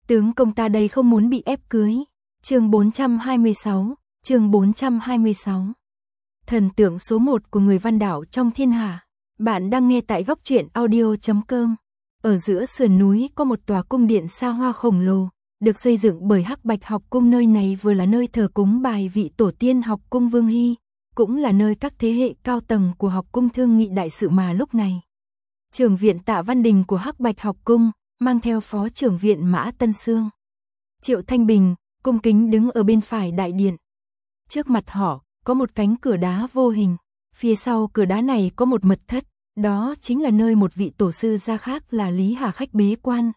Tướng công ta đây không muốn bị ép cưới. Chương 426, chương 426. Thần tượng số 1 của người văn đảo trong thiên hạ. Bạn đang nghe tại góc truyện audio.com. Ở giữa sườn núi có một tòa cung điện xa hoa khổng lồ, được xây dựng bởi Hắc Bạch học cung. Nơi này vừa là nơi thờ cúng bài vị tổ tiên học cung Vương Hy, cũng là nơi các thế hệ cao tầng của học cung thương nghị đại sự. Mà lúc này, trưởng viện Tạ Văn Đình của Hắc Bạch học cung mang theo phó trưởng viện Mã Tân Sương, Triệu Thanh Bình, cung kính đứng ở bên phải đại điện. Trước mặt họ có một cánh cửa đá vô hình, phía sau cửa đá này có một mật thất, đó chính là nơi một vị tổ sư gia khác là Lý Hà Khách bế quan.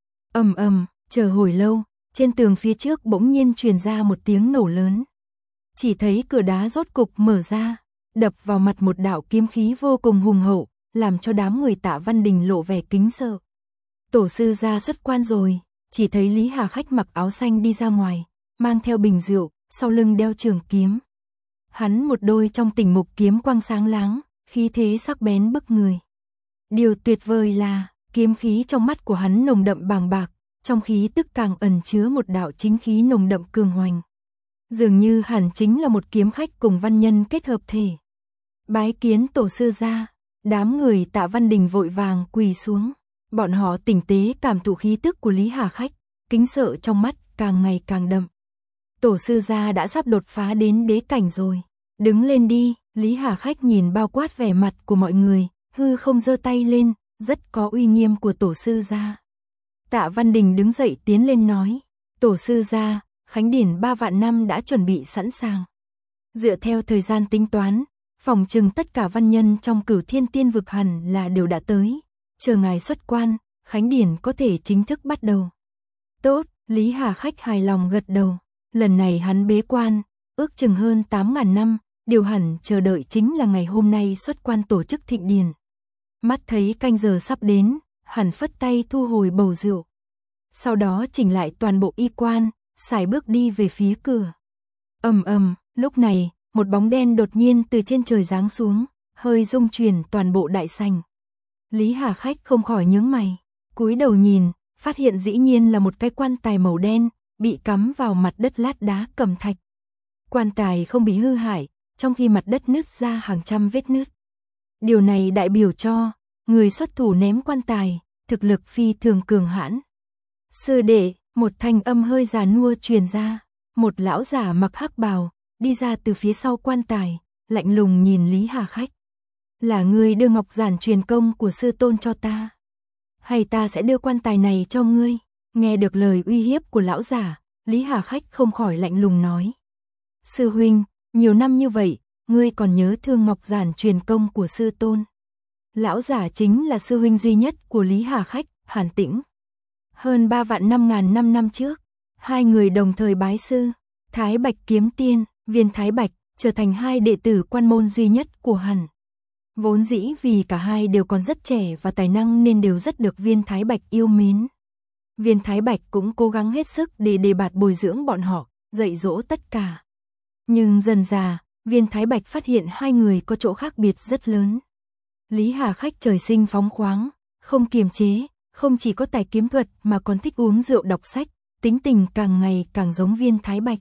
Ầm ầm, chờ hồi lâu, trên tường phía trước bỗng nhiên truyền ra một tiếng nổ lớn. Chỉ thấy cửa đá rốt cục mở ra, đập vào mặt một đạo kiếm khí vô cùng hùng hậu, làm cho đám người Tạ Văn Đình lộ vẻ kính sợ. Tổ sư gia xuất quan rồi. Chỉ thấy Lý Hà Khách mặc áo xanh đi ra ngoài, mang theo bình rượu, sau lưng đeo trường kiếm. Hắn một đôi trong tình mục kiếm quang sáng láng, khí thế sắc bén bức người. Điều tuyệt vời là, kiếm khí trong mắt của hắn nồng đậm bàng bạc, trong khí tức càng ẩn chứa một đạo chính khí nồng đậm cường hoành. Dường như hẳn chính là một kiếm khách cùng văn nhân kết hợp thể. Bái kiến tổ sư gia, đám người Tạ Văn Đình vội vàng quỳ xuống. Bọn họ tinh tế cảm thụ khí tức của Lý Hà Khách, kính sợ trong mắt càng ngày càng đậm. Tổ sư gia đã sắp đột phá đến đế cảnh rồi. Đứng lên đi. Lý Hà Khách nhìn bao quát vẻ mặt của mọi người, hư không giơ tay lên, rất có uy nghiêm của tổ sư gia. Tạ Văn Đình đứng dậy tiến lên nói, tổ sư gia, khánh điển 3 vạn năm đã chuẩn bị sẵn sàng. Dựa theo thời gian tính toán, phỏng chừng tất cả văn nhân trong Cửu Thiên Tiên vực hẳn là đều đã tới. Chờ ngài xuất quan, khánh điển có thể chính thức bắt đầu. Tốt, Lý Hà Khách hài lòng gật đầu. Lần này hắn bế quan, ước chừng hơn 8.000 năm, điều hẳn chờ đợi chính là ngày hôm nay xuất quan tổ chức thịnh điển. Mắt thấy canh giờ sắp đến, hắn phất tay thu hồi bầu rượu. Sau đó chỉnh lại toàn bộ y quan, sải bước đi về phía cửa. Ầm ầm, lúc này, một bóng đen đột nhiên từ trên trời giáng xuống, hơi rung chuyển toàn bộ đại sảnh. Lý Hà Khách không khỏi nhướng mày, cúi đầu nhìn, phát hiện dĩ nhiên là một cái quan tài màu đen, bị cắm vào mặt đất lát đá cẩm thạch. Quan tài không bị hư hại, trong khi mặt đất nứt ra hàng trăm vết nứt. Điều này đại biểu cho, người xuất thủ ném quan tài, thực lực phi thường cường hãn. Sư đệ, một thanh âm hơi già nua truyền ra, một lão giả mặc hắc bào, đi ra từ phía sau quan tài, lạnh lùng nhìn Lý Hà Khách. Là ngươi đưa ngọc giản truyền công của sư tôn cho ta, hay ta sẽ đưa quan tài này cho ngươi? Nghe được lời uy hiếp của lão giả, Lý Hà Khách không khỏi lạnh lùng nói. Sư huynh, nhiều năm như vậy, ngươi còn nhớ thương ngọc giản truyền công của sư tôn? Lão giả chính là sư huynh duy nhất của Lý Hà Khách, Hàn Tĩnh. Hơn 3 vạn 5.000 năm trước, hai người đồng thời bái sư, Thái Bạch kiếm tiên, Viên Thái Bạch, trở thành hai đệ tử quan môn duy nhất của hắn. Vốn dĩ vì cả hai đều còn rất trẻ và tài năng nên đều rất được Viên Thái Bạch yêu mến. Viên Thái Bạch cũng cố gắng hết sức để đề bạt bồi dưỡng bọn họ, dạy dỗ tất cả. Nhưng dần dà, Viên Thái Bạch phát hiện hai người có chỗ khác biệt rất lớn. Lý Hà Khách trời sinh phóng khoáng, không kiềm chế, không chỉ có tài kiếm thuật mà còn thích uống rượu đọc sách, tính tình càng ngày càng giống Viên Thái Bạch.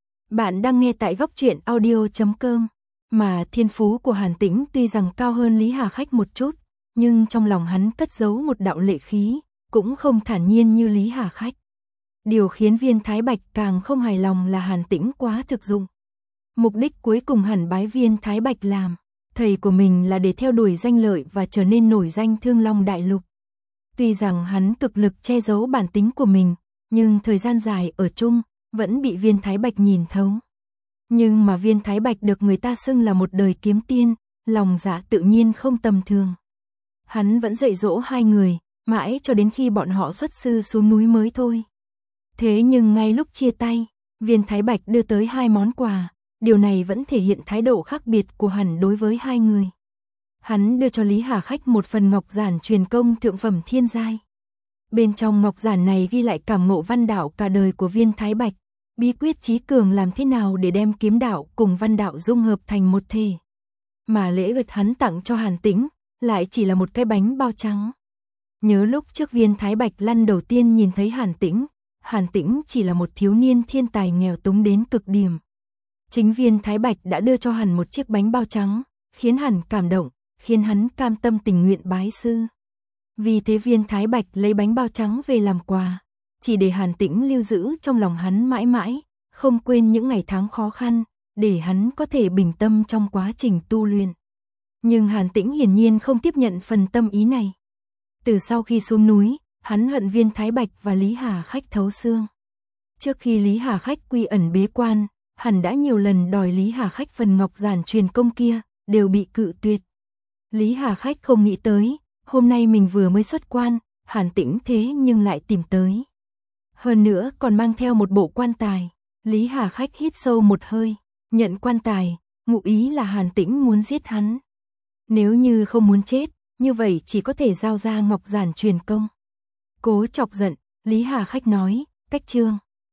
Bạn đang nghe tại góc truyện audio.com. Mà thiên phú của Hàn Tĩnh tuy rằng cao hơn Lý Hà Khách một chút, nhưng trong lòng hắn cất giấu một đạo lệ khí, cũng không thản nhiên như Lý Hà Khách. Điều khiến Viên Thái Bạch càng không hài lòng là Hàn Tĩnh quá thực dụng. Mục đích cuối cùng hẳn bái Viên Thái Bạch làm thầy của mình là để theo đuổi danh lợi và trở nên nổi danh Thương Long Đại Lục. Tuy rằng hắn cực lực che giấu bản tính của mình, nhưng thời gian dài ở chung, vẫn bị Viên Thái Bạch nhìn thấu. Nhưng mà Viên Thái Bạch được người ta xưng là một đời kiếm tiên, lòng dạ tự nhiên không tầm thường. Hắn vẫn dạy dỗ hai người, mãi cho đến khi bọn họ xuất sư xuống núi mới thôi. Thế nhưng ngay lúc chia tay, Viên Thái Bạch đưa tới 2 món quà, điều này vẫn thể hiện thái độ khác biệt của hắn đối với hai người. Hắn đưa cho Lý Hà Khách một phần ngọc giản truyền công thượng phẩm thiên giai. Bên trong ngọc giản này ghi lại cảm ngộ văn đạo cả đời của Viên Thái Bạch, bí quyết trí cường làm thế nào để đem kiếm đạo cùng văn đạo dung hợp thành một thể. Mà lễ vật hắn tặng cho Hàn Tĩnh lại chỉ là một cái bánh bao trắng. Nhớ lúc trước Viên Thái Bạch lần đầu tiên nhìn thấy Hàn Tĩnh, Hàn Tĩnh chỉ là một thiếu niên thiên tài nghèo túng đến cực điểm. Chính Viên Thái Bạch đã đưa cho hắn một chiếc bánh bao trắng, khiến hắn cảm động, khiến hắn cam tâm tình nguyện bái sư. Vì thế Viên Thái Bạch lấy bánh bao trắng về làm quà, chỉ để Hàn Tĩnh lưu giữ trong lòng hắn mãi mãi, không quên những ngày tháng khó khăn, để hắn có thể bình tâm trong quá trình tu luyện. Nhưng Hàn Tĩnh hiển nhiên không tiếp nhận phần tâm ý này. Từ sau khi xuống núi, hắn hận Viên Thái Bạch và Lý Hà Khách thấu xương. Trước khi Lý Hà Khách quy ẩn bế quan, hắn đã nhiều lần đòi Lý Hà Khách phần ngọc giản truyền công kia, đều bị cự tuyệt. Lý Hà Khách không nghĩ tới, hôm nay mình vừa mới xuất quan, Hàn Tĩnh thế nhưng lại tìm tới. Hơn nữa còn mang theo một bộ quan tài. Lý Hà Khách hít sâu một hơi, nhận quan tài, ngụ ý là Hàn Tĩnh muốn giết hắn. Nếu như không muốn chết, như vậy chỉ có thể giao ra ngọc giản truyền công. Cố chọc giận, Lý Hà Khách nói, cách chương.